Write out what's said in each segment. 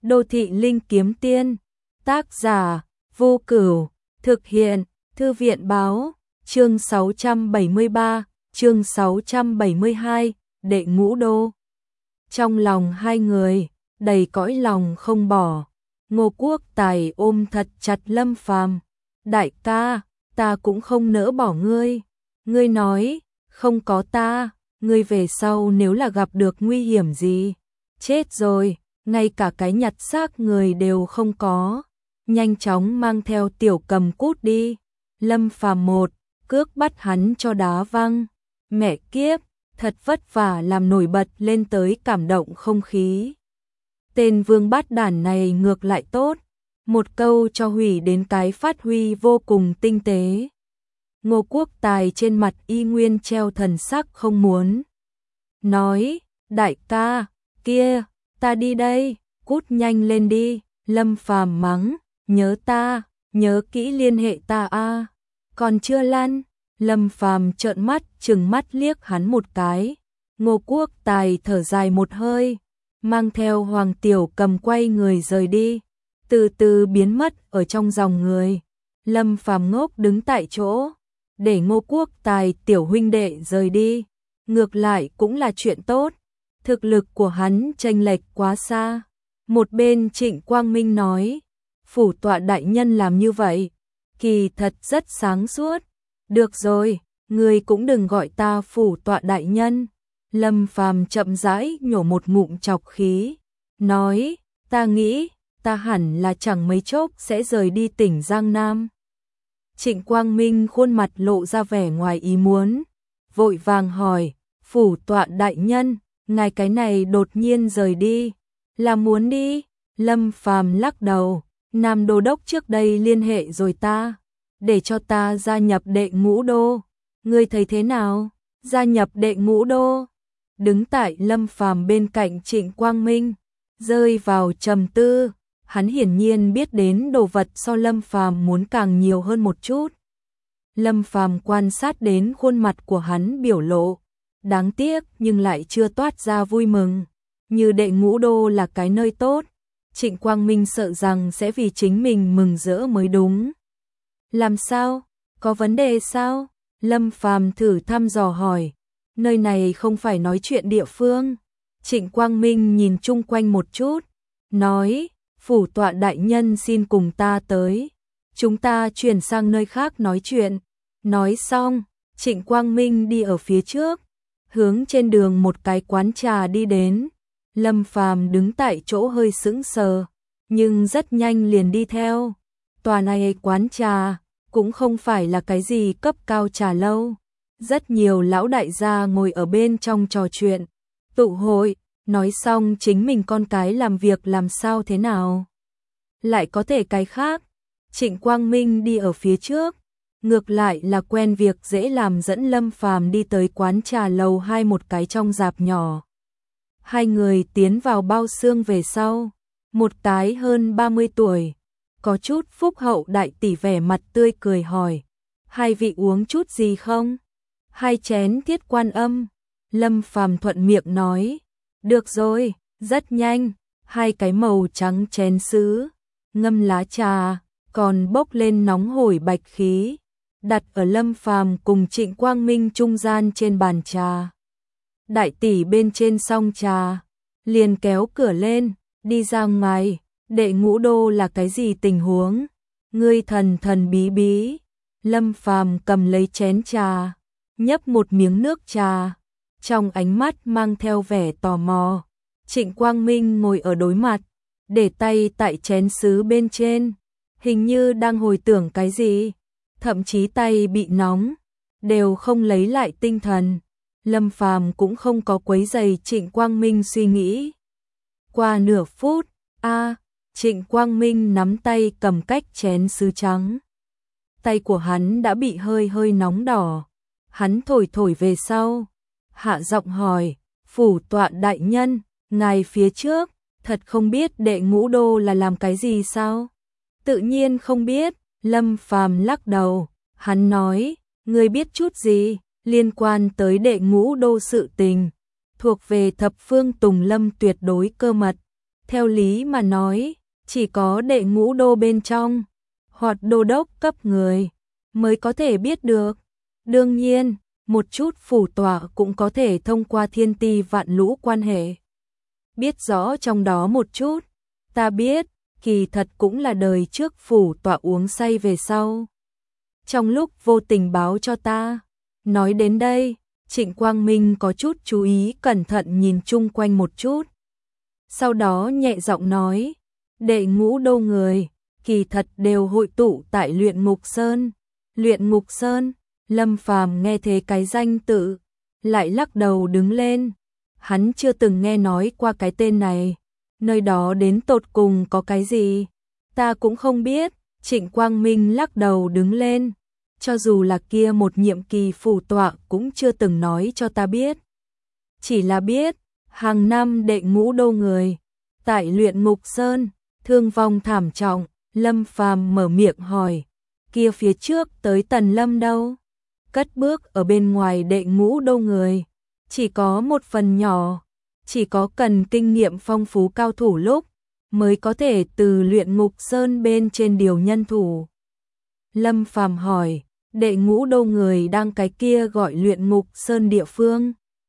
Đô thị linh kiếm tiên, tác giả, Vô Cửu, thực hiện, Thư viện báo, chương 673, chương 672, đệ ngũ đô. Trong lòng hai người, đầy cõi lòng không bỏ, Ngô Quốc Tài ôm thật chặt Lâm Phàm. Đại ca, ta cũng không nỡ bỏ ngươi. Ngươi nói, không có ta, ngươi về sau nếu là gặp được nguy hiểm gì, chết rồi, ngay cả cái nhặt xác người đều không có. Nhanh chóng mang theo Tiểu Cầm cút đi. Lâm Phàm một cước bắt hắn cho đá văng. Mẹ kiếp, thật vất vả làm nổi bật lên tới cảm động không khí. Tên vương bát đản này ngược lại tốt, một câu cho hủy đến cái phát huy vô cùng tinh tế. Ngô Quốc Tài trên mặt y nguyên treo thần sắc không muốn. Nói, đại ca, kia, ta đi đây, cút nhanh lên đi. Lâm Phàm mắng, nhớ ta, nhớ kỹ liên hệ ta a. Còn chưa lăn. Lâm Phàm trợn mắt trừng mắt liếc hắn một cái. Ngô Quốc Tài thở dài một hơi, mang theo Hoàng Tiểu Cầm quay người rời đi, từ từ biến mất ở trong dòng người. Lâm Phàm ngốc đứng tại chỗ, để Ngô Quốc Tài tiểu huynh đệ rời đi, ngược lại cũng là chuyện tốt. Thực lực của hắn chênh lệch quá xa. Một bên Trịnh Quang Minh nói, phủ tọa đại nhân làm như vậy, kỳ thật rất sáng suốt. Được rồi, ngươi cũng đừng gọi ta phủ tọa đại nhân. Lâm Phàm chậm rãi nhổ một ngụm trọc khí, nói, ta nghĩ, ta hẳn là chẳng mấy chốc sẽ rời đi tỉnh Giang Nam. Trịnh Quang Minh khuôn mặt lộ ra vẻ ngoài ý muốn, vội vàng hỏi, phủ tọa đại nhân, ngài cái này đột nhiên rời đi, là muốn đi? Lâm Phàm lắc đầu, Nam Đô Đốc trước đây liên hệ rồi ta, để cho ta gia nhập đệ ngũ đô. Ngươi thấy thế nào? Gia nhập đệ ngũ đô? Đứng tại Lâm Phàm bên cạnh Trịnh Quang Minh, rơi vào trầm tư. Hắn hiển nhiên biết đến đồ vật so Lâm Phàm muốn càng nhiều hơn một chút. Lâm Phàm quan sát đến khuôn mặt của hắn biểu lộ, đáng tiếc nhưng lại chưa toát ra vui mừng. Như đệ ngũ đô là cái nơi tốt, Trịnh Quang Minh sợ rằng sẽ vì chính mình mừng rỡ mới đúng. Làm sao? Có vấn đề sao? Lâm Phàm thử thăm dò hỏi. Nơi này không phải nói chuyện địa phương. Trịnh Quang Minh nhìn chung quanh một chút, nói, phủ tọa đại nhân xin cùng ta tới, chúng ta chuyển sang nơi khác nói chuyện. Nói xong, Trịnh Quang Minh đi ở phía trước, hướng trên đường một cái quán trà đi đến. Lâm Phàm đứng tại chỗ hơi sững sờ, nhưng rất nhanh liền đi theo. Tòa này quán trà cũng không phải là cái gì cấp cao trà lâu. Rất nhiều lão đại gia ngồi ở bên trong trò chuyện, tụ hội, nói xong chính mình con cái làm việc làm sao thế nào. Lại có thể cái khác. Trịnh Quang Minh đi ở phía trước, ngược lại là quen việc dễ làm dẫn Lâm Phàm đi tới quán trà lầu 2 một cái trong dạp nhỏ. Hai người tiến vào bao xương về sau, một cái hơn 30 tuổi, có chút phúc hậu đại tỷ vẻ mặt tươi cười hỏi, hai vị uống chút gì không? 2 chén Thiết Quan Âm. Lâm Phàm thuận miệng nói, được rồi, rất nhanh. 2 cái màu trắng chén sứ, ngâm lá trà, còn bốc lên nóng hổi bạch khí, đặt ở Lâm Phàm cùng Trịnh Quang Minh trung gian trên bàn trà. Đại tỷ bên trên xong trà, liền kéo cửa lên, đi ra ngoài. Đệ ngũ đô là cái gì tình huống? Ngươi thần thần bí bí. Lâm Phàm cầm lấy chén trà, nhấp một miếng nước trà, trong ánh mắt mang theo vẻ tò mò. Trịnh Quang Minh ngồi ở đối mặt, để tay tại chén sứ bên trên, hình như đang hồi tưởng cái gì, thậm chí tay bị nóng, đều không lấy lại tinh thần. Lâm Phàm cũng không có quấy rầy Trịnh Quang Minh suy nghĩ. Qua nửa phút, Trịnh Quang Minh nắm tay cầm cách chén sứ trắng. Tay của hắn đã bị hơi hơi nóng đỏ. Hắn thổi thổi về sau, hạ giọng hỏi, phủ tọa đại nhân, ngài phía trước, thật không biết đệ ngũ đô là làm cái gì sao? Tự nhiên không biết. Lâm Phàm lắc đầu, hắn nói, ngươi biết chút gì liên quan tới đệ ngũ đô sự tình, thuộc về thập phương Tùng Lâm tuyệt đối cơ mật, Theo lý mà nói, chỉ có đệ ngũ đô bên trong, hoặc đô đốc cấp người, mới có thể biết được. Đương nhiên, một chút phủ tọa cũng có thể thông qua thiên ti vạn lũ quan hệ. Biết rõ trong đó một chút, ta biết, kỳ thật cũng là đời trước phủ tọa uống say về sau. Trong lúc vô tình báo cho ta. Nói đến đây, Trịnh Quang Minh có chút chú ý cẩn thận nhìn chung quanh một chút. Sau đó nhẹ giọng nói, đệ ngũ đô người, kỳ thật đều hội tụ tại Luyện Ngục Sơn. Luyện Ngục Sơn, Lâm Phàm nghe thế cái danh tự, lại lắc đầu đứng lên. Hắn chưa từng nghe nói qua cái tên này, nơi đó đến tột cùng có cái gì, ta cũng không biết. Trịnh Quang Minh lắc đầu đứng lên, cho dù là kia một nhiệm kỳ phủ tọa cũng chưa từng nói cho ta biết. Chỉ là biết, hàng năm đệ ngũ đô người, tại Luyện Ngục Sơn, thương vong thảm trọng. Lâm Phàm mở miệng hỏi, kia phía trước tới Tần Lâm đâu? Cất bước ở bên ngoài đệ ngũ đô người, chỉ có một phần nhỏ, chỉ có cần kinh nghiệm phong phú cao thủ lúc mới có thể từ Luyện Ngục Sơn bên trên điều nhân thủ. Lâm Phàm hỏi, đệ ngũ đô người đang cái kia gọi Luyện Ngục Sơn địa phương,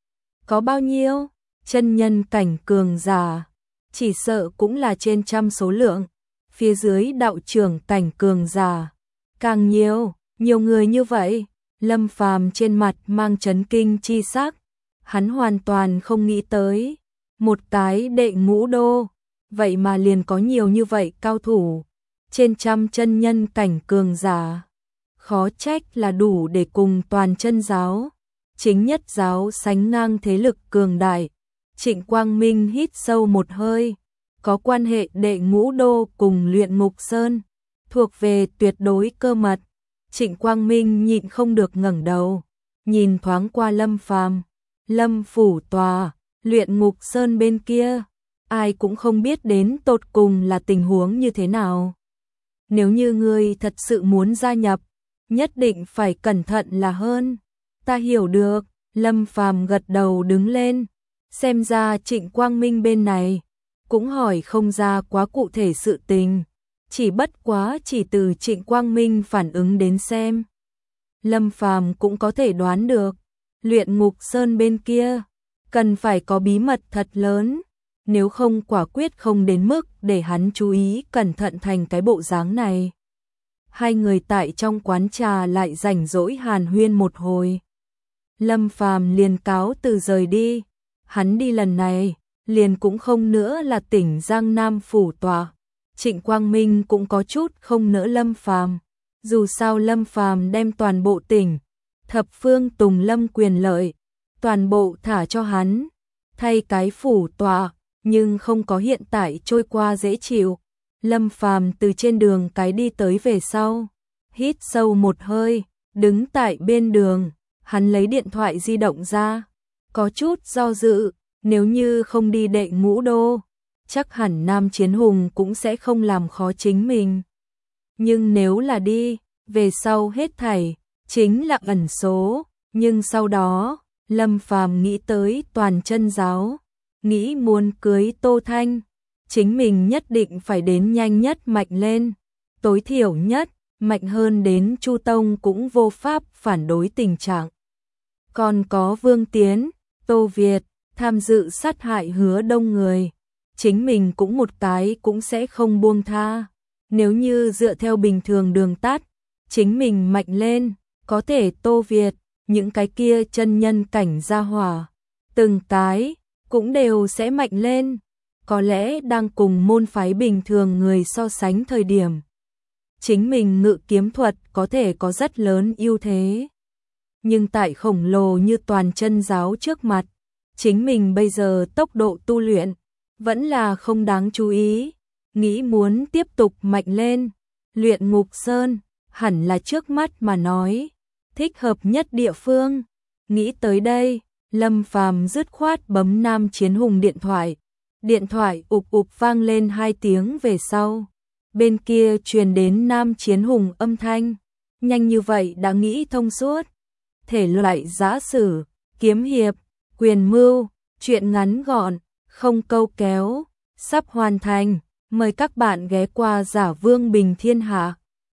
có bao nhiêu? Chân nhân cảnh cường giả, chỉ sợ cũng là trên trăm số lượng. Phía dưới đạo trưởng cảnh cường giả, càng nhiều người như vậy. Lâm Phàm trên mặt mang chấn kinh chi sắc, hắn hoàn toàn không nghĩ tới, một cái đệ ngũ đô, vậy mà liền có nhiều như vậy cao thủ, trên trăm chân nhân cảnh cường giả, khó trách là đủ để cùng toàn chân giáo, chính nhất giáo sánh ngang thế lực cường đại. Trịnh Quang Minh hít sâu một hơi, có quan hệ đệ ngũ đô cùng Luyện Ngục Sơn, thuộc về tuyệt đối cơ mật. Trịnh Quang Minh nhịn không được ngẩng đầu, nhìn thoáng qua Lâm Phàm. Lâm phủ tòa, Luyện Ngục Sơn bên kia, ai cũng không biết đến tột cùng là tình huống như thế nào. Nếu như ngươi thật sự muốn gia nhập, nhất định phải cẩn thận là hơn. Ta hiểu được. Lâm Phàm gật đầu đứng lên, xem ra Trịnh Quang Minh bên này cũng hỏi không ra quá cụ thể sự tình, chỉ bất quá chỉ từ Trịnh Quang Minh phản ứng đến xem, Lâm Phàm cũng có thể đoán được, Luyện Ngục Sơn bên kia cần phải có bí mật thật lớn, nếu không quả quyết không đến mức để hắn chú ý cẩn thận thành cái bộ dáng này. Hai người tại trong quán trà lại rảnh rỗi hàn huyên một hồi. Lâm Phàm liền cáo từ rời đi, hắn đi lần này liền cũng không nữa là tỉnh Giang Nam phủ tọa. Trịnh Quang Minh cũng có chút không nỡ Lâm Phàm, dù sao Lâm Phàm đem toàn bộ tỉnh Thập Phương Tùng Lâm quyền lợi toàn bộ thả cho hắn, thay cái phủ tọa, nhưng không có hiện tại trôi qua dễ chịu. Lâm Phàm từ trên đường cái đi tới về sau, hít sâu một hơi, đứng tại bên đường, hắn lấy điện thoại di động ra, có chút do dự, nếu như không đi đệ ngũ đô, chắc hẳn Nam Chiến Hùng cũng sẽ không làm khó chính mình. Nhưng nếu là đi, về sau hết thảy chính là ẩn số, nhưng sau đó, Lâm Phàm nghĩ tới toàn chân giáo, nghĩ muốn cưới Tô Thanh, chính mình nhất định phải đến nhanh nhất mạnh lên, tối thiểu nhất, mạnh hơn đến Chu Tông cũng vô pháp phản đối tình trạng. Còn có Vương Tiến, Tô Việt, tham dự sát hại Hứa Đông người, chính mình cũng một cái cũng sẽ không buông tha. Nếu như dựa theo bình thường đường tắt, chính mình mạnh lên, có thể Tô Việt, những cái kia chân nhân cảnh gia hỏa, từng cái cũng đều sẽ mạnh lên, có lẽ đang cùng môn phái bình thường người so sánh thời điểm. Chính mình ngự kiếm thuật có thể có rất lớn ưu thế. Nhưng tại khổng lồ như toàn chân giáo trước mặt, chính mình bây giờ tốc độ tu luyện vẫn là không đáng chú ý, nghĩ muốn tiếp tục mạnh lên, Luyện Ngục Sơn hẳn là trước mắt mà nói thích hợp nhất địa phương. Nghĩ tới đây, Lâm Phàm dứt khoát bấm Nam Chiến Hùng điện thoại. Điện thoại ụp ụp vang lên 2 tiếng về sau, bên kia truyền đến Nam Chiến Hùng âm thanh, nhanh như vậy đã nghĩ thông suốt. Thể loại giã sử, kiếm hiệp, quyền mưu, truyện ngắn gọn, không câu kéo, sắp hoàn thành. Mời các bạn ghé qua Giả Vương Bình Thiên Hạ.